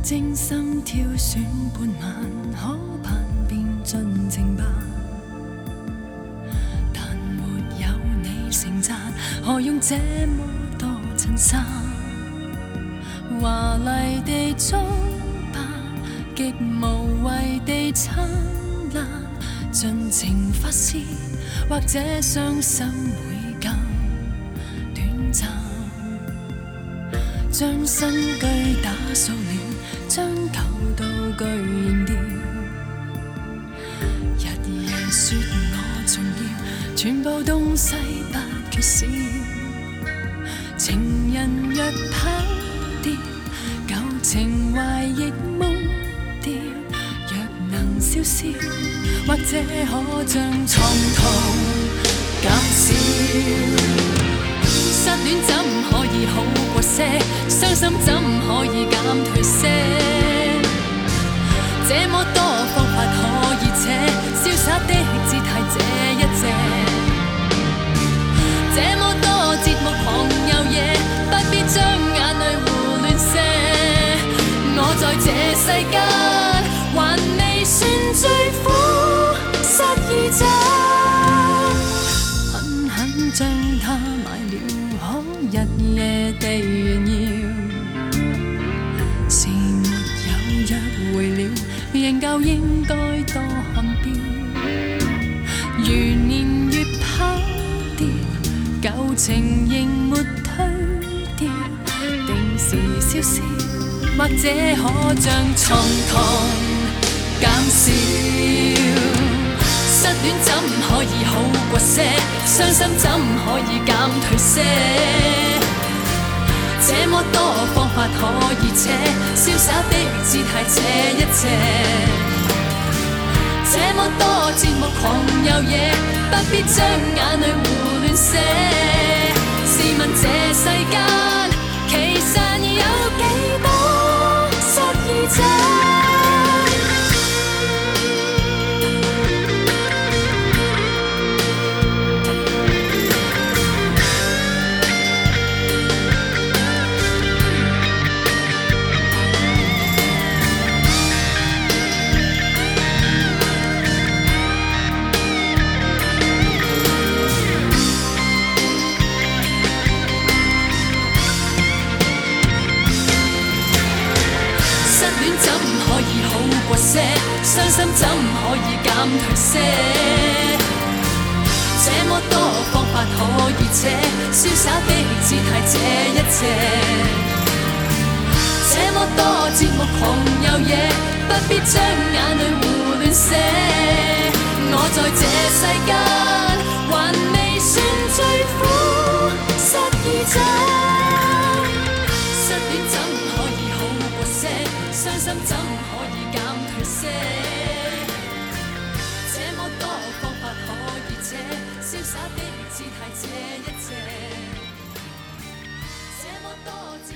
精心挑選半晚，可盼便盡情吧。但沒有你盛讚，何用這麼多襯衫？華麗地裝扮，極無謂地燦爛，盡情發泄，或者傷心會更短暫。將新居打掃了，將舊道具扔掉，日夜說我重要，全部東西不缺少。情人若跑掉，舊情懷亦懵掉，若能消消，或者可將床頭減少。失戀怎可以好過些？傷心怎可以減退些？這麼多方法可以扯，瀟灑的姿態這一隻，這麼多節目狂有嘢，不必將眼淚胡亂射。我在這世間還未算最苦失意者，狠狠將它買了，可日夜地炫耀。是沒有約會了，仍舊應該多看表。如年月跑掉，舊情仍沒推掉，定時消消，或者可將床頭減少。失戀怎可以好過些？傷心怎可以減退些？這麼多方法可以扯，瀟灑的姿態這一隻，這麼多節目狂有嘢，不必將眼淚胡亂射。試問這世間其實有幾多失意者？傷心怎可以減退些？這麼多方法可以扯，瀟灑的姿態這一隻，這麼多節目狂有嘢，不必將眼淚胡亂射。我在這世間還未算最苦失意者，失戀怎可以好過些？傷心怎可以減退些？這麼多方法可以扯，瀟灑的姿態這一隻，這麼多。